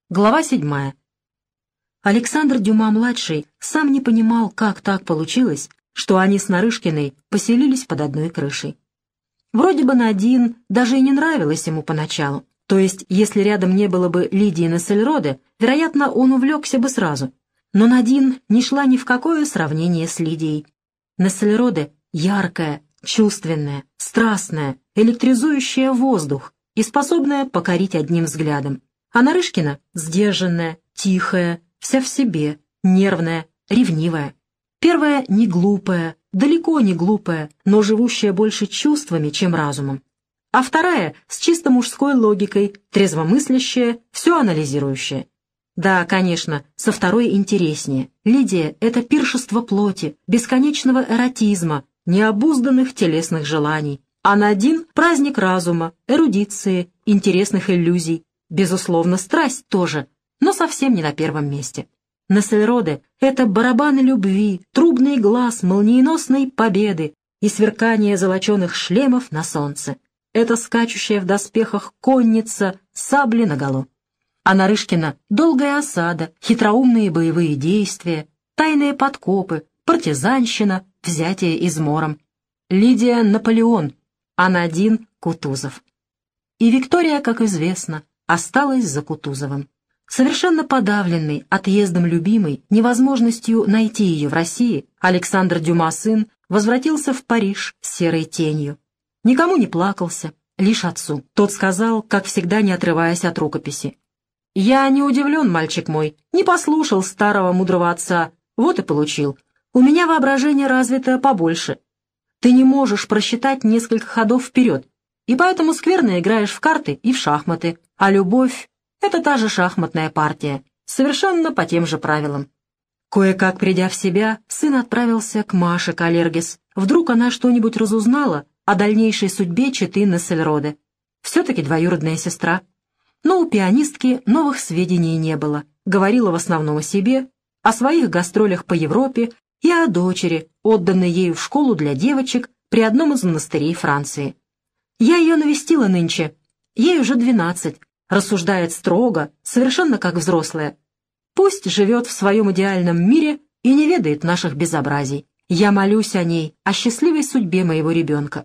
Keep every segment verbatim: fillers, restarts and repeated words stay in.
Глава седьмая. Александр Дюма-младший сам не понимал, как так получилось, что они с Нарышкиной поселились под одной крышей. Вроде бы Надин даже и не нравилась ему поначалу. То есть, если рядом не было бы Лидии Нессельроде, вероятно, он увлекся бы сразу. Но Надин не шла ни в какое сравнение с Лидией. Нессельроде яркая, чувственная, страстная, электризующая воздух и способная покорить одним взглядом. А Нарышкина сдержанная, тихая, вся в себе, нервная, ревнивая. Первая не глупая, далеко не глупая, но живущая больше чувствами, чем разумом. А вторая с чисто мужской логикой, трезвомыслящая, все анализирующая. Да, конечно, со второй интереснее. Лидия — это пиршество плоти, бесконечного эротизма, необузданных телесных желаний. А Надин — праздник разума, эрудиции, интересных иллюзий. Безусловно, страсть тоже, но совсем не на первом месте. Нессельроде — это барабаны любви, трубный глаз молниеносной победы и сверкание золоченых шлемов на солнце. Это скачущая в доспехах конница, сабли наголо. А Нарышкина — долгая осада, хитроумные боевые действия, тайные подкопы, партизанщина, взятие измором. Лидия — Наполеон, а Надин — Кутузов. И Виктория, как известно, осталась за Кутузовым. Совершенно подавленный отъездом любимой, невозможностью найти ее в России, Александр Дюма сын возвратился в Париж с серой тенью. Никому не плакался, лишь отцу. Тот сказал, как всегда не отрываясь от рукописи: «Я не удивлен, мальчик мой, не послушал старого мудрого отца, вот и получил. У меня воображение развито побольше. Ты не можешь просчитать несколько ходов вперед, и поэтому скверно играешь в карты и в шахматы. А любовь — это та же шахматная партия, совершенно по тем же правилам». Кое-как придя в себя, сын отправился к Маше Каллергес. Вдруг она что-нибудь разузнала о дальнейшей судьбе четы Нессельроде. Все-таки двоюродная сестра. Но у пианистки новых сведений не было. Говорила в основном о себе, о своих гастролях по Европе и о дочери, отданной ею в школу для девочек при одном из монастырей Франции. «Я ее навестила нынче. Ей уже двенадцать. Рассуждает строго, совершенно как взрослая. Пусть живет в своем идеальном мире и не ведает наших безобразий. Я молюсь о ней, о счастливой судьбе моего ребенка».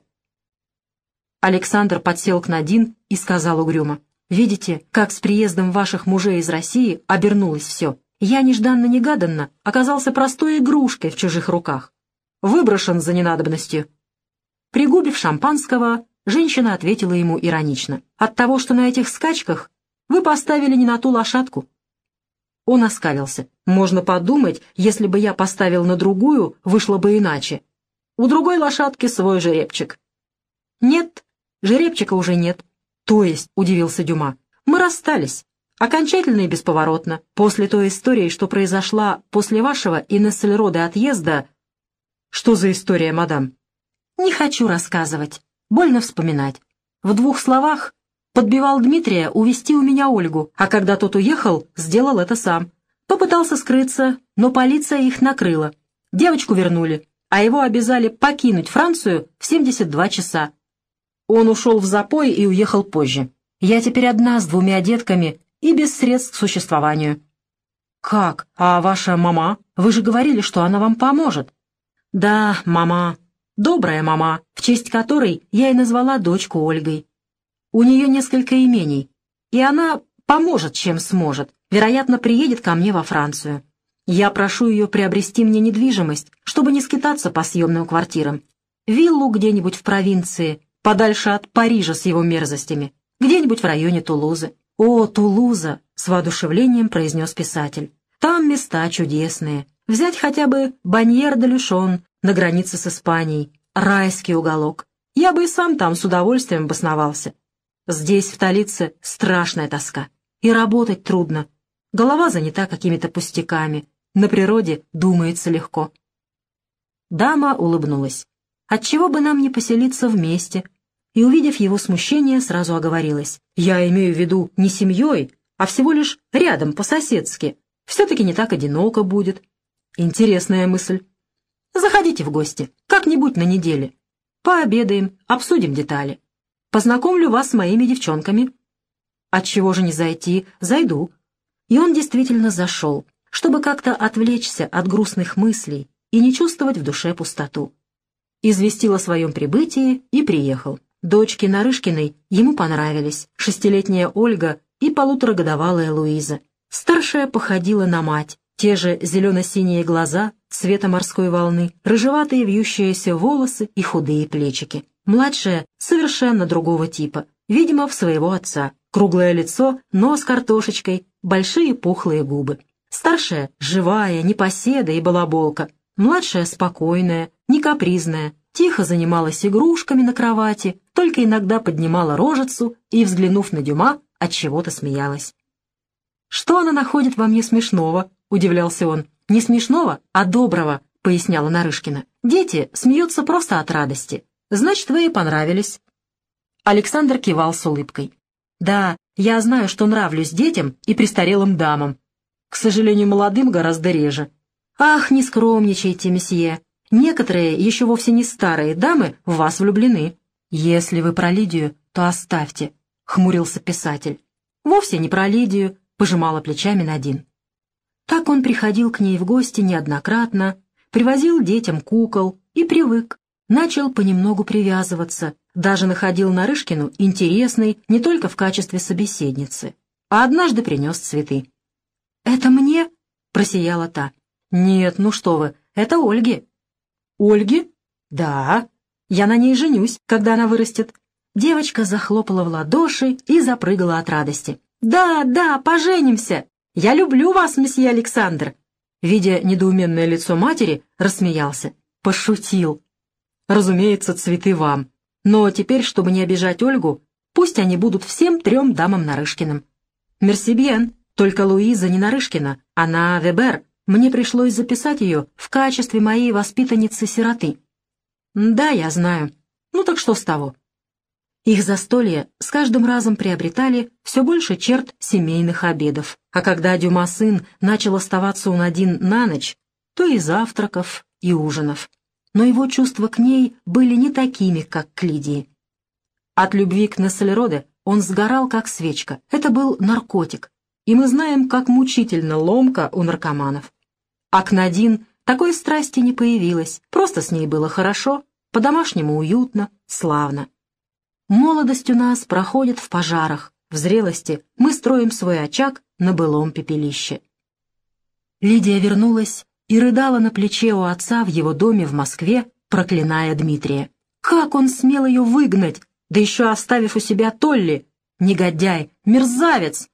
Александр подсел к Надин и сказал угрюмо: «Видите, как с приездом ваших мужей из России обернулось все. Я нежданно-негаданно оказался простой игрушкой в чужих руках. Выброшен за ненадобностью». Пригубив шампанского, женщина ответила ему иронично: «От того, что на этих скачках вы поставили не на ту лошадку». Он оскалился. «Можно подумать, если бы я поставил на другую, вышло бы иначе. У другой лошадки свой жеребчик». «Нет, жеребчика уже нет». «То есть», — удивился Дюма, — «мы расстались. Окончательно и бесповоротно. После той истории, что произошла после вашего и Нессельроде отъезда...» «Что за история, мадам?» «Не хочу рассказывать. Больно вспоминать. В двух словах: подбивал Дмитрия увезти у меня Ольгу, а когда тот уехал, сделал это сам. Попытался скрыться, но полиция их накрыла. Девочку вернули, а его обязали покинуть Францию в семьдесят два часа. Он ушел в запой и уехал позже. Я теперь одна с двумя детками и без средств к существованию». «Как? А ваша мама? Вы же говорили, что она вам поможет». «Да, мама. Добрая мама, в честь которой я и назвала дочку Ольгой. У нее несколько имений, и она поможет, чем сможет. Вероятно, приедет ко мне во Францию. Я прошу ее приобрести мне недвижимость, чтобы не скитаться по съемным квартирам. Виллу где-нибудь в провинции, подальше от Парижа с его мерзостями, где-нибудь в районе Тулузы». «О, Тулуза!» — с воодушевлением произнес писатель. «Там места чудесные. Взять хотя бы Баньер-де-Люшон на границе с Испанией. Райский уголок. Я бы и сам там с удовольствием обосновался. Здесь, в столице, страшная тоска. И работать трудно. Голова занята какими-то пустяками. На природе думается легко». Дама улыбнулась. «Отчего бы нам не поселиться вместе?» И, увидев его смущение, сразу оговорилась: «Я имею в виду не семьей, а всего лишь рядом, по-соседски. Все-таки не так одиноко будет». «Интересная мысль. Заходите в гости, как-нибудь на неделе. Пообедаем, обсудим детали. Познакомлю вас с моими девчонками». «Отчего же не зайти? Зайду. И он действительно зашел, чтобы как-то отвлечься от грустных мыслей и не чувствовать в душе пустоту. Известил о своем прибытии и приехал. Дочки Нарышкиной ему понравились, шестилетняя Ольга и полуторагодовалая Луиза. Старшая походила на мать, те же зелено-синие глаза цвета морской волны, рыжеватые вьющиеся волосы и худые плечики. Младшая совершенно другого типа, видимо, в своего отца. Круглое лицо, нос картошечкой, большие пухлые губы. Старшая — живая, непоседа и балаболка. Младшая — спокойная, не капризная, тихо занималась игрушками на кровати, только иногда поднимала рожицу и, взглянув на Дюма, от чего-то смеялась. «Что она находит во мне смешного?» — удивлялся он. «Не смешного, а доброго», — поясняла Нарышкина. «Дети смеются просто от радости. Значит, вы ей понравились». Александр кивал с улыбкой. «Да, я знаю, что нравлюсь детям и престарелым дамам. К сожалению, молодым гораздо реже». «Ах, не скромничайте, месье. Некоторые, еще вовсе не старые дамы, в вас влюблены». «Если вы про Лидию, то оставьте», — хмурился писатель. «Вовсе не про Лидию», — пожимала плечами Надин. Так он приходил к ней в гости неоднократно, привозил детям кукол и привык, начал понемногу привязываться, даже находил Нарышкину интересной не только в качестве собеседницы, а однажды принес цветы. «Это мне?» — просияла та. «Нет, ну что вы, это Ольге». «Ольге?» «Да, я на ней женюсь, когда она вырастет». Девочка захлопала в ладоши и запрыгала от радости. «Да, да, поженимся! Я люблю вас, месье Александр!» Видя недоуменное лицо матери, рассмеялся. «Пошутил. Разумеется, цветы вам. Но теперь, чтобы не обижать Ольгу, пусть они будут всем трем дамам Нарышкиным». «Мерси бьен, только Луиза не Нарышкина, она Вебер. Мне пришлось записать ее в качестве моей воспитанницы-сироты». «Да, я знаю. Ну так что с того?» Их застолья с каждым разом приобретали все больше черт семейных обедов, а когда Дюма сын начал оставаться у Надин на ночь, то и завтраков, и ужинов. Но его чувства к ней были не такими, как к Лидии. От любви к Нессельроде он сгорал, как свечка. Это был наркотик, и мы знаем, как мучительно ломка у наркоманов. А к Надин такой страсти не появилось, просто с ней было хорошо, по-домашнему уютно, славно. Молодость у нас проходит в пожарах, в зрелости мы строим свой очаг на былом пепелище. Лидия вернулась и рыдала на плече у отца в его доме в Москве, проклиная Дмитрия. Как он смел ее выгнать, да еще оставив у себя Толли? Негодяй, мерзавец!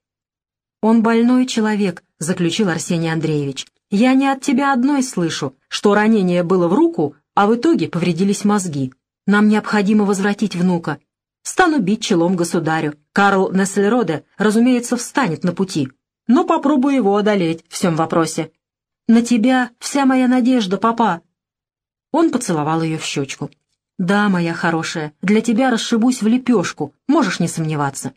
Он больной человек, заключил Арсений Андреевич. Я не от тебя одной слышу, что ранение было в руку, а в итоге повредились мозги. Нам необходимо возвратить внука. Стану бить челом государю. Карл Нессельроде, разумеется, встанет на пути, но попробую его одолеть в всем вопросе. На тебя вся моя надежда, папа. Он поцеловал ее в щечку. Да, моя хорошая, для тебя расшибусь в лепешку, можешь не сомневаться.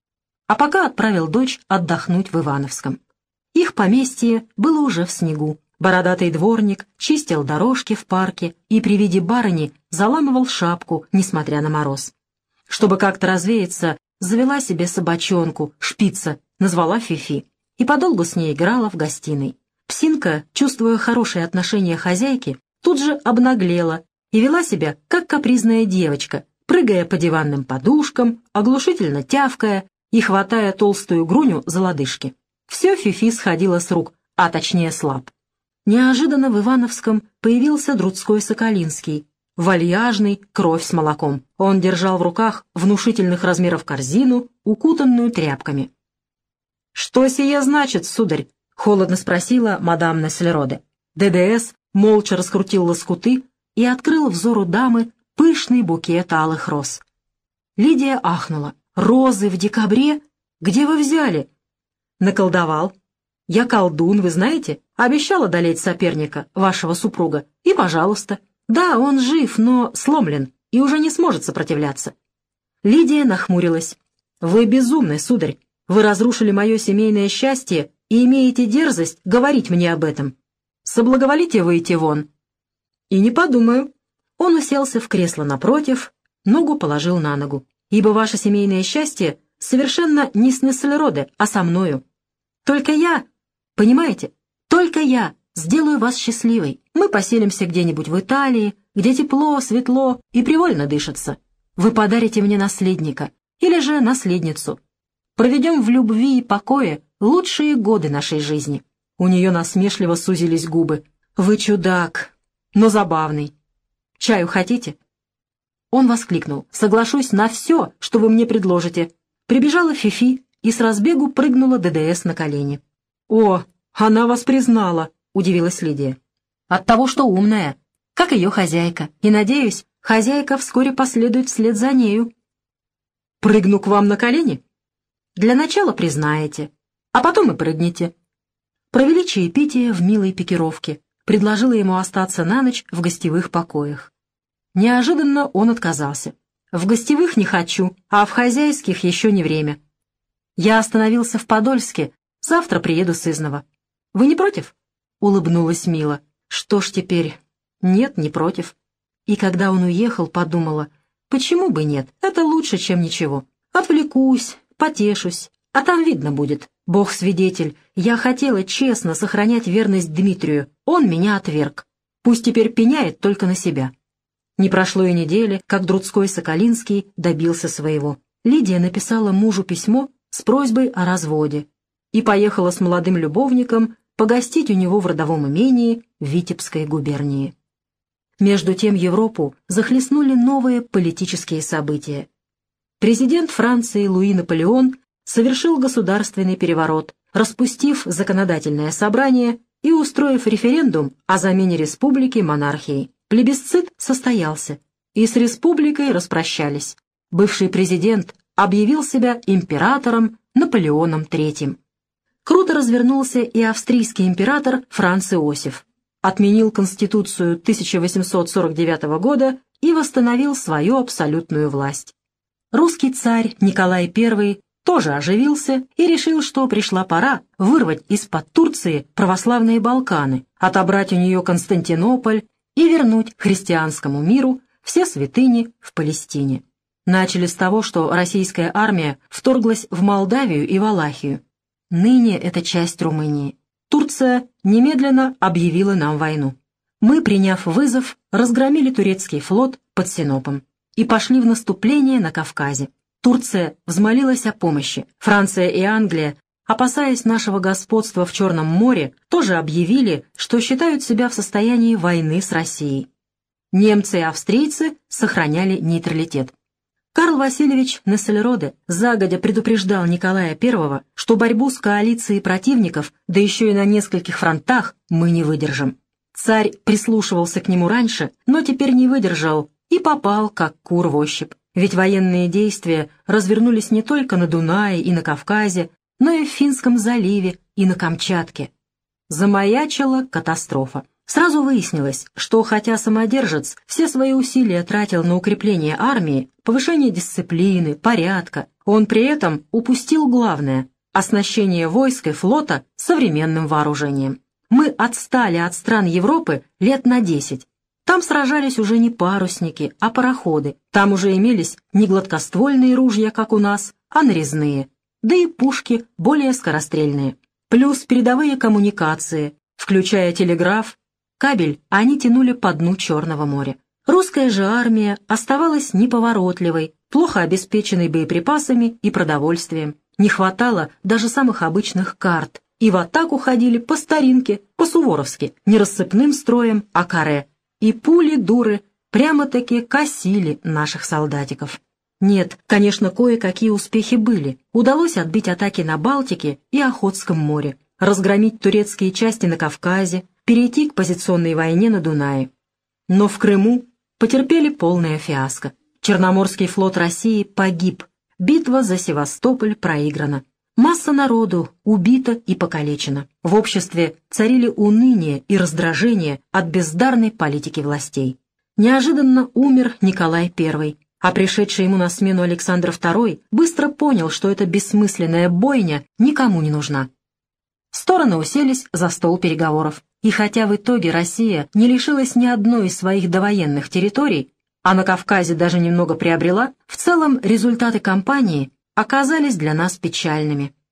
А пока отправил дочь отдохнуть в Ивановском. Их поместье было уже в снегу. Бородатый дворник чистил дорожки в парке и при виде барыни заламывал шапку, несмотря на мороз. Чтобы как-то развеяться, завела себе собачонку, шпица, назвала Фифи, и подолгу с ней играла в гостиной. Псинка, чувствуя хорошие отношения хозяйки, тут же обнаглела и вела себя, как капризная девочка, прыгая по диванным подушкам, оглушительно тявкая и хватая толстую груню за лодыжки. Все Фифи сходило с рук, а точнее слаб. Неожиданно в Ивановском появился Друцкой-Соколинский, вальяжный, кровь с молоком. Он держал в руках внушительных размеров корзину, укутанную тряпками. «Что сие значит, сударь?» — холодно спросила мадам Нессельроде. ДДС молча раскрутил лоскуты и открыл взору дамы пышный букет алых роз. Лидия ахнула. «Розы в декабре? Где вы взяли?» «Наколдовал. Я колдун, вы знаете? Обещал одолеть соперника, вашего супруга. И пожалуйста. Да, он жив, но сломлен и уже не сможет сопротивляться». Лидия нахмурилась. «Вы безумный, сударь. Вы разрушили мое семейное счастье и имеете дерзость говорить мне об этом. Соблаговолите выйти вон». «И не подумаю». Он уселся в кресло напротив, ногу положил на ногу. «Ибо ваше семейное счастье совершенно не с Нессельроде, а со мною. Только я, понимаете, только я сделаю вас счастливой. Мы поселимся где-нибудь в Италии, где тепло, светло и привольно дышится. Вы подарите мне наследника или же наследницу. Проведем в любви и покое лучшие годы нашей жизни». У нее насмешливо сузились губы. «Вы чудак, но забавный. Чаю хотите?» Он воскликнул: «Соглашусь на все, что вы мне предложите». Прибежала Фифи и с разбегу прыгнула ДДС на колени. «О, она вас признала», — удивилась Лидия. «От того, что умная, как ее хозяйка, и, надеюсь, хозяйка вскоре последует вслед за нею». «Прыгну к вам на колени?» «Для начала признаете, а потом и прыгнете». Провели чаепитие в милой пикировке, предложила ему остаться на ночь в гостевых покоях. Неожиданно он отказался. «В гостевых не хочу, а в хозяйских еще не время. Я остановился в Подольске, завтра приеду с Изного. Вы не против?» — улыбнулась Мила. «Что ж теперь? Нет, не против». И когда он уехал, подумала: почему бы нет, это лучше, чем ничего. Отвлекусь, потешусь, а там видно будет. Бог свидетель, я хотела честно сохранять верность Дмитрию, он меня отверг. Пусть теперь пеняет только на себя». Не прошло и недели, как Друцкой-Соколинский добился своего. Лидия написала мужу письмо с просьбой о разводе и поехала с молодым любовником погостить у него в родовом имении в Витебской губернии. Между тем Европу захлестнули новые политические события. Президент Франции Луи Наполеон совершил государственный переворот, распустив законодательное собрание и устроив референдум о замене республики монархией. Плебисцит состоялся, и с республикой распрощались. Бывший президент объявил себя императором Наполеоном третьим. Круто развернулся и австрийский император Франц Иосиф. Отменил Конституцию тысяча восемьсот сорок девятого года и восстановил свою абсолютную власть. Русский царь Николай Первый тоже оживился и решил, что пришла пора вырвать из-под Турции православные Балканы, отобрать у нее Константинополь и вернуть христианскому миру все святыни в Палестине. Начали с того, что российская армия вторглась в Молдавию и Валахию. Ныне это часть Румынии. Турция немедленно объявила нам войну. Мы, приняв вызов, разгромили турецкий флот под Синопом и пошли в наступление на Кавказе. Турция взмолилась о помощи. Франция и Англия, опасаясь нашего господства в Черном море, тоже объявили, что считают себя в состоянии войны с Россией. Немцы и австрийцы сохраняли нейтралитет. Карл Васильевич Нессельроде загодя предупреждал Николая Первого, что борьбу с коалицией противников, да еще и на нескольких фронтах, мы не выдержим. Царь прислушивался к нему раньше, но теперь не выдержал и попал, как кур в ощупь. Ведь военные действия развернулись не только на Дунае и на Кавказе, но и в Финском заливе и на Камчатке. Замаячила катастрофа. Сразу выяснилось, что хотя самодержец все свои усилия тратил на укрепление армии, повышение дисциплины, порядка, он при этом упустил главное — оснащение войск и флота современным вооружением. Мы отстали от стран Европы лет на десять. Там сражались уже не парусники, а пароходы. Там уже имелись не гладкоствольные ружья, как у нас, а нарезные, да и пушки более скорострельные. Плюс передовые коммуникации, включая телеграф, кабель они тянули по дну Черного моря. Русская же армия оставалась неповоротливой, плохо обеспеченной боеприпасами и продовольствием. Не хватало даже самых обычных карт, и в атаку ходили по старинке, по-суворовски, не рассыпным строем, а каре. И пули-дуры прямо-таки косили наших солдатиков. Нет, конечно, кое-какие успехи были. Удалось отбить атаки на Балтике и Охотском море, разгромить турецкие части на Кавказе, перейти к позиционной войне на Дунае. Но в Крыму потерпели полное фиаско. Черноморский флот России погиб. Битва за Севастополь проиграна. Масса народу убита и покалечена. В обществе царили уныние и раздражение от бездарной политики властей. Неожиданно умер Николай Первый, а пришедший ему на смену Александр Второй быстро понял, что эта бессмысленная бойня никому не нужна. Стороны уселись за стол переговоров. И хотя в итоге Россия не лишилась ни одной из своих довоенных территорий, а на Кавказе даже немного приобрела, в целом результаты кампании оказались для нас печальными.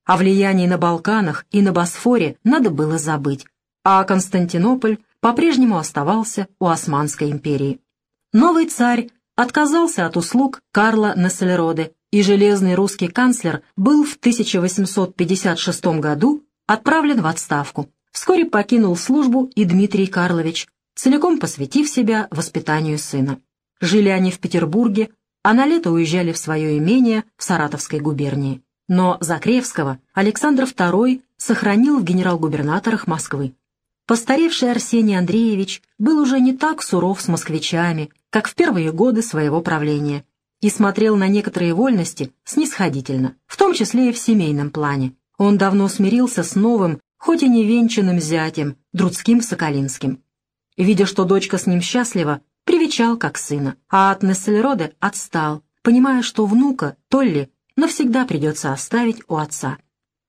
О влиянии на Балканах и на Босфоре надо было забыть, а Константинополь по-прежнему оставался у Османской империи. Новый царь отказался от услуг Карла Нессельроде, и железный русский канцлер был в тысяча восемьсот пятьдесят шестом году отправлен в отставку. Вскоре покинул службу и Дмитрий Карлович, целиком посвятив себя воспитанию сына. Жили они в Петербурге, а на лето уезжали в свое имение в Саратовской губернии. Но Закревского Александр второй сохранил в генерал-губернаторах Москвы. Постаревший Арсений Андреевич был уже не так суров с москвичами, как в первые годы своего правления, и смотрел на некоторые вольности снисходительно, в том числе и в семейном плане. Он давно смирился с новым, хоть и невенчанным зятем, Друцким-Соколинским. Видя, что дочка с ним счастлива, привечал как сына, а от Нессельроде отстал, понимая, что внука, Толли, навсегда придется оставить у отца.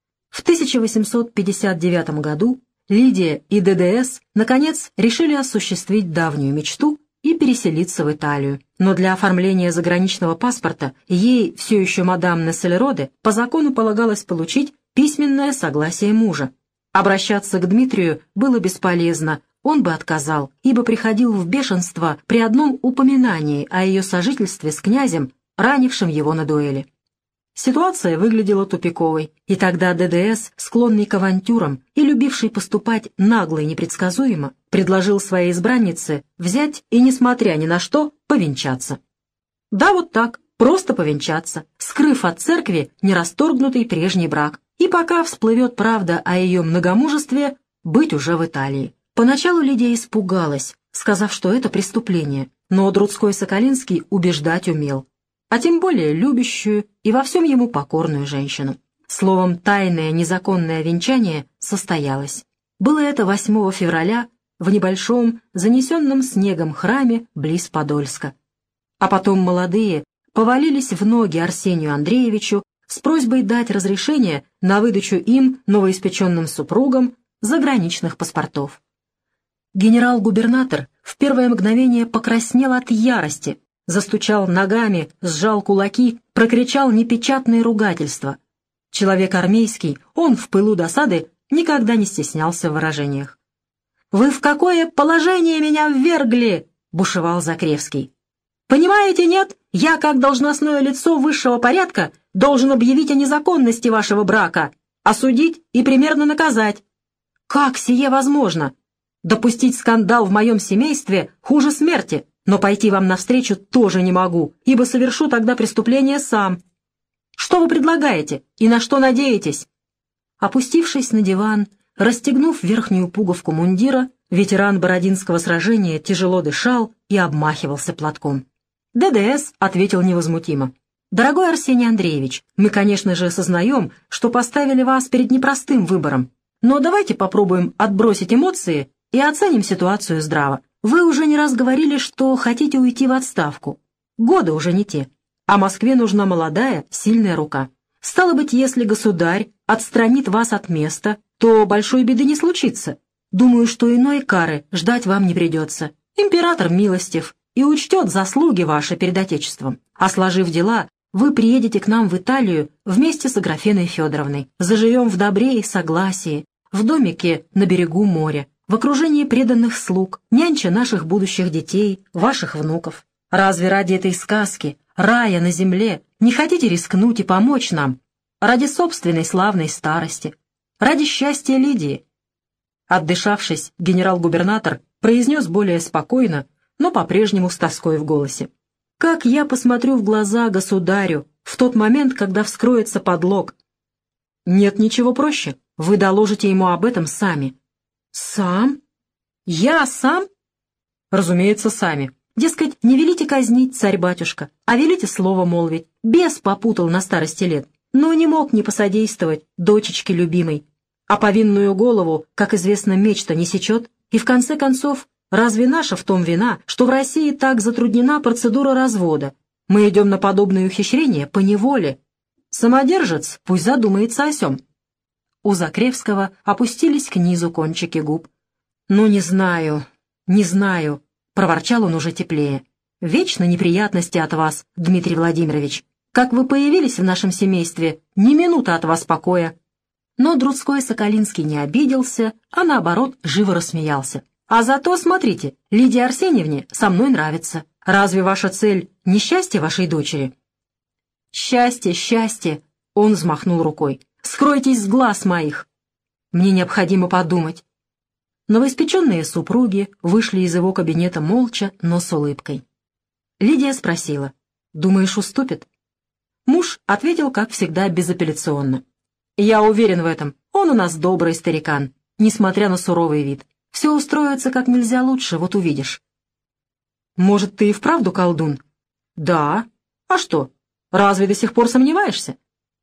В тысяча восемьсот пятьдесят девятом году Лидия и ДДС, наконец, решили осуществить давнюю мечту и переселиться в Италию. Но для оформления заграничного паспорта ей, все еще мадам Нессельроде, по закону полагалось получить письменное согласие мужа. Обращаться к Дмитрию было бесполезно, он бы отказал, ибо приходил в бешенство при одном упоминании о ее сожительстве с князем, ранившим его на дуэли. Ситуация выглядела тупиковой, и тогда ДДС, склонный к авантюрам и любивший поступать нагло и непредсказуемо, предложил своей избраннице взять и, несмотря ни на что, повенчаться. Да, вот так, просто повенчаться, скрыв от церкви нерасторгнутый прежний брак, и пока всплывет правда о ее многомужестве, быть уже в Италии. Поначалу Лидия испугалась, сказав, что это преступление, но Друцкой-Соколинский убеждать умел, а тем более любящую и во всем ему покорную женщину. Словом, тайное незаконное венчание состоялось. Было это восьмого февраля в небольшом, занесенном снегом храме близ Подольска. А потом молодые повалились в ноги Арсению Андреевичу с просьбой дать разрешение на выдачу им, новоиспеченным супругам, заграничных паспортов. Генерал-губернатор в первое мгновение покраснел от ярости, застучал ногами, сжал кулаки, прокричал непечатные ругательства. Человек армейский, он в пылу досады никогда не стеснялся в выражениях. «Вы в какое положение меня ввергли?» — бушевал Закревский. «Понимаете, нет? Я, как должностное лицо высшего порядка, должен объявить о незаконности вашего брака, осудить и примерно наказать. Как сие возможно? Допустить скандал в моем семействе хуже смерти, но пойти вам навстречу тоже не могу, ибо совершу тогда преступление сам. Что вы предлагаете и на что надеетесь?» Опустившись на диван, расстегнув верхнюю пуговку мундира, ветеран Бородинского сражения тяжело дышал и обмахивался платком. ДДС ответил невозмутимо. «Дорогой Арсений Андреевич, мы, конечно же, сознаем, что поставили вас перед непростым выбором, но давайте попробуем отбросить эмоции и оценим ситуацию здраво. Вы уже не раз говорили, что хотите уйти в отставку. Годы уже не те, а Москве нужна молодая, сильная рука. Стало быть, если государь отстранит вас от места, то большой беды не случится. Думаю, что иной кары ждать вам не придется. Император милостив и учтет заслуги ваши перед Отечеством. А сложив дела, вы приедете к нам в Италию вместе с Аграфеной Федоровной. Заживем в добре и согласии, в домике на берегу моря, в окружении преданных слуг, нянча наших будущих детей, ваших внуков. Разве ради этой сказки, рая на земле, не хотите рискнуть и помочь нам? Ради собственной славной старости, ради счастья Лидии?» Отдышавшись, генерал-губернатор произнес более спокойно, но по-прежнему с тоской в голосе. «Как я посмотрю в глаза государю в тот момент, когда вскроется подлог? Нет ничего проще, вы доложите ему об этом сами». «Сам? Я сам?» «Разумеется, сами. Дескать, не велите казнить, царь-батюшка, а велите слово молвить. Бес попутал на старости лет, но не мог не посодействовать дочечке любимой. А повинную голову, как известно, меч-то не сечет. И в конце концов, разве наша в том вина, что в России так затруднена процедура развода? Мы идем на подобные ухищрения по неволе. Самодержец пусть задумается о сём». У Закревского опустились к низу кончики губ. «Ну, не знаю, не знаю», — проворчал он уже теплее. «Вечно неприятности от вас, Дмитрий Владимирович. Как вы появились в нашем семействе, ни минуты от вас покоя. Но Друцкой-Соколинский не обиделся, а наоборот живо рассмеялся. «А зато, смотрите, Лидии Арсеньевне со мной нравится. Разве ваша цель — не счастье вашей дочери?» «Счастье, счастье!» — он взмахнул рукой. «Скройтесь с глаз моих! Мне необходимо подумать». Новоиспеченные супруги вышли из его кабинета молча, но с улыбкой. Лидия спросила: «Думаешь, уступит?» Муж ответил, как всегда, безапелляционно: «Я уверен в этом. Он у нас добрый старикан, несмотря на суровый вид. Все устроится как нельзя лучше, вот увидишь». «Может, ты и вправду колдун?» «Да. А что, разве до сих пор сомневаешься?»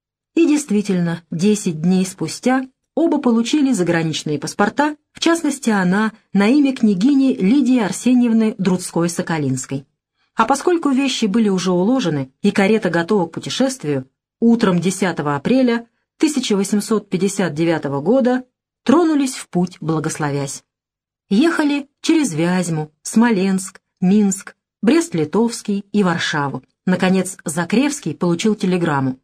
И действительно, десять дней спустя оба получили заграничные паспорта, в частности, она на имя княгини Лидии Арсеньевны Друцкой-Соколинской. А поскольку вещи были уже уложены и карета готова к путешествию, утром десятого апреля тысяча восемьсот пятьдесят девятого года тронулись в путь, благословясь. Ехали через Вязьму, Смоленск, Минск, Брест-Литовский и Варшаву. Наконец, Закревский получил телеграмму: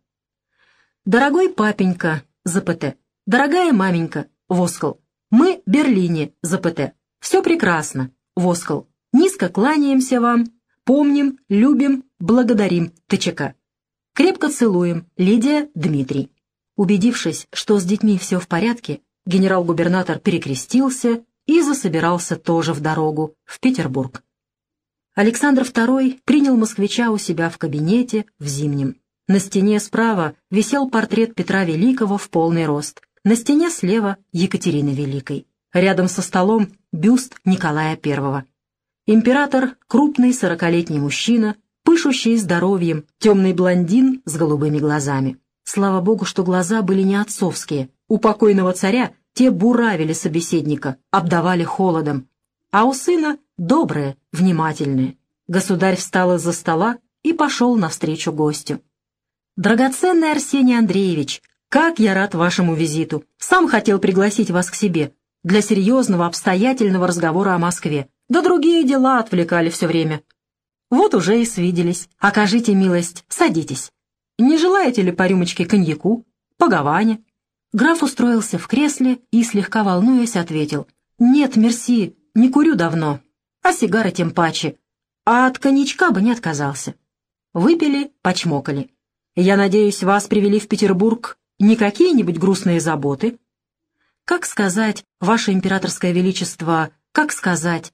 «Дорогой папенька, ЗПТ, дорогая маменька, Воскл, мы в Берлине, ЗПТ. Все прекрасно, Воскл. Низко кланяемся вам, помним, любим, благодарим, ТЧК. Крепко целуем, Лидия, Дмитрий». Убедившись, что с детьми все в порядке, генерал-губернатор перекрестился и засобирался тоже в дорогу, в Петербург. Александр второй принял москвича у себя в кабинете в Зимнем. На стене справа висел портрет Петра Великого в полный рост, на стене слева — Екатерины Великой. Рядом со столом бюст Николая Первого. Император — крупный сорокалетний мужчина, пышущий здоровьем, темный блондин с голубыми глазами. Слава богу, что глаза были не отцовские. У покойного царя те буравили собеседника, обдавали холодом. А у сына добрые, внимательные. Государь встал из-за стола и пошел навстречу гостю. «Драгоценный Арсений Андреевич, как я рад вашему визиту! Сам хотел пригласить вас к себе для серьезного, обстоятельного разговора о Москве. Да другие дела отвлекали все время. Вот уже и свиделись. Окажите милость, садитесь. Не желаете ли по рюмочке коньяку, по гаване?» Граф устроился в кресле и, слегка волнуясь, ответил: «Нет, мерси, не курю давно, а сигары тем паче, а от коньячка бы не отказался». Выпили, почмокали. «Я надеюсь, вас привели в Петербург не какие-нибудь грустные заботы?» «Как сказать, ваше императорское величество, как сказать?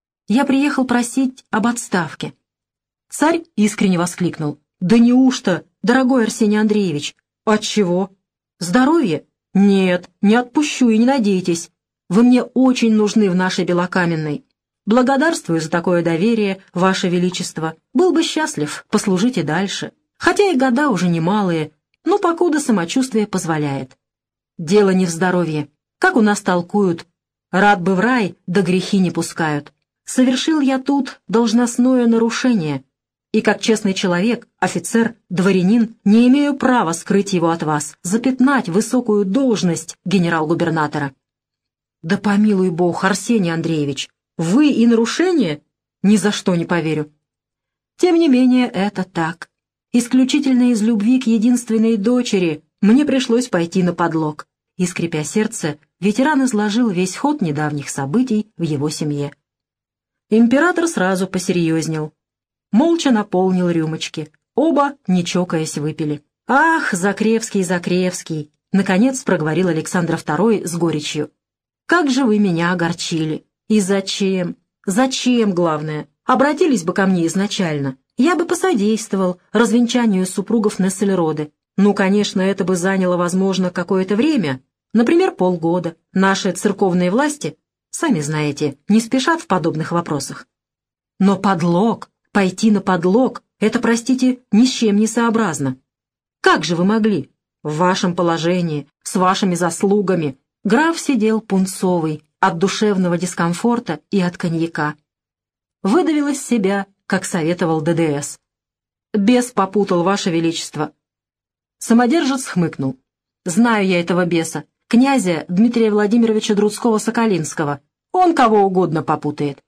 Я приехал просить об отставке». Царь искренне воскликнул: «Да неужто, дорогой Арсений Андреевич? Отчего? Здоровье? Нет, не отпущу и не надейтесь. Вы мне очень нужны в нашей Белокаменной. Благодарствую за такое доверие, ваше величество. Был бы счастлив послужить и дальше. Хотя и года уже немалые, но покуда самочувствие позволяет. Дело не в здоровье. Как у нас толкуют: рад бы в рай, да грехи не пускают. Совершил я тут должностное нарушение, и как честный человек, офицер, дворянин, не имею права скрыть его от вас, запятнать высокую должность генерал-губернатора». «Да помилуй Бог, Арсений Андреевич, вы и нарушение? Ни за что не поверю». «Тем не менее, это так. Исключительно из любви к единственной дочери мне пришлось пойти на подлог». И, скрипя сердце, ветеран изложил весь ход недавних событий в его семье. Император сразу посерьезнел. Молча наполнил рюмочки. Оба, не чокаясь, выпили. «Ах, Закревский, Закревский!» — наконец проговорил Александр второй с горечью. «Как же вы меня огорчили! И зачем? Зачем, главное? Обратились бы ко мне изначально. Я бы посодействовал развенчанию супругов Нессельроде. Ну, конечно, это бы заняло, возможно, какое-то время, например, полгода. Наши церковные власти, сами знаете, не спешат в подобных вопросах. Но подлог, пойти на подлог, это, простите, ни с чем не сообразно. Как же вы могли? В вашем положении, с вашими заслугами». Граф сидел пунцовый от душевного дискомфорта и от коньяка. Выдавил из себя, как советовал ДДС. «Бес попутал, ваше величество». Самодержец хмыкнул. «Знаю я этого беса, князя Дмитрия Владимировича Друцкого-Соколинского. Он кого угодно попутает».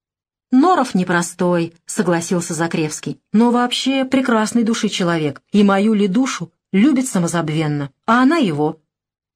«Норов непростой», — согласился Закревский, «но вообще прекрасной души человек, и мою ли душу любит самозабвенно, а она его».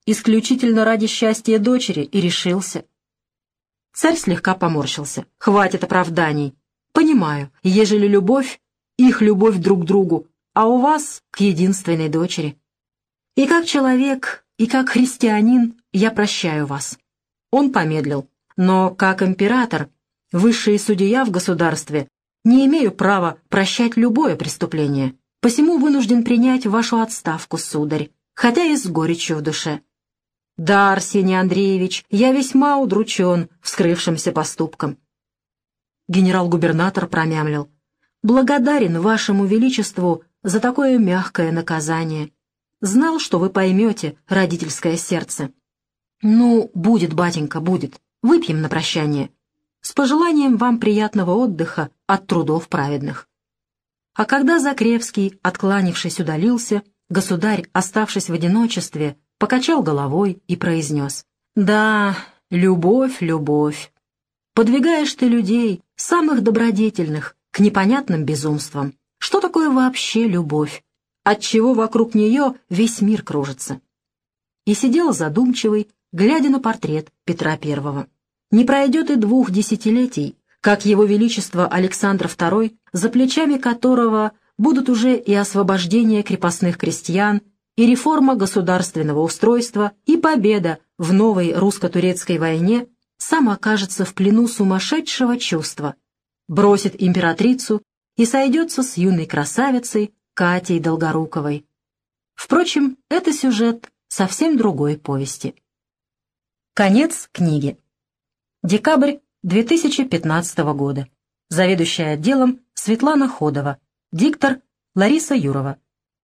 исключительно ради счастья дочери и решился». Царь слегка поморщился. «Хватит оправданий. Понимаю, ежели любовь, их любовь друг к другу, а у вас к единственной дочери. И как человек, и как христианин я прощаю вас». Он помедлил. «Но как император, высший судья в государстве, не имею права прощать любое преступление, посему вынужден принять вашу отставку, сударь, хотя и с горечью в душе». «Да, Арсений Андреевич, я весьма удручен вскрывшимся поступком». Генерал-губернатор промямлил: «Благодарен вашему величеству за такое мягкое наказание. Знал, что вы поймете родительское сердце». «Ну, будет, батенька, будет. Выпьем на прощание. С пожеланием вам приятного отдыха от трудов праведных». А когда Закревский, откланившись, удалился, государь, оставшись в одиночестве, покачал головой и произнес: «Да, любовь, любовь. Подвигаешь ты людей, самых добродетельных, к непонятным безумствам. Что такое вообще любовь? Отчего вокруг нее весь мир кружится?» И сидел задумчивый, глядя на портрет Петра Первого. Не пройдет и двух десятилетий, как его величество Александр Второй, за плечами которого будут уже и освобождение крепостных крестьян, и реформа государственного устройства, и победа в новой русско-турецкой войне, сам окажется в плену сумасшедшего чувства, бросит императрицу и сойдется с юной красавицей Катей Долгоруковой. Впрочем, это сюжет совсем другой повести. Конец книги. Декабрь две тысячи пятнадцатого года. Заведующая отделом Светлана Ходова. Диктор Лариса Юрова.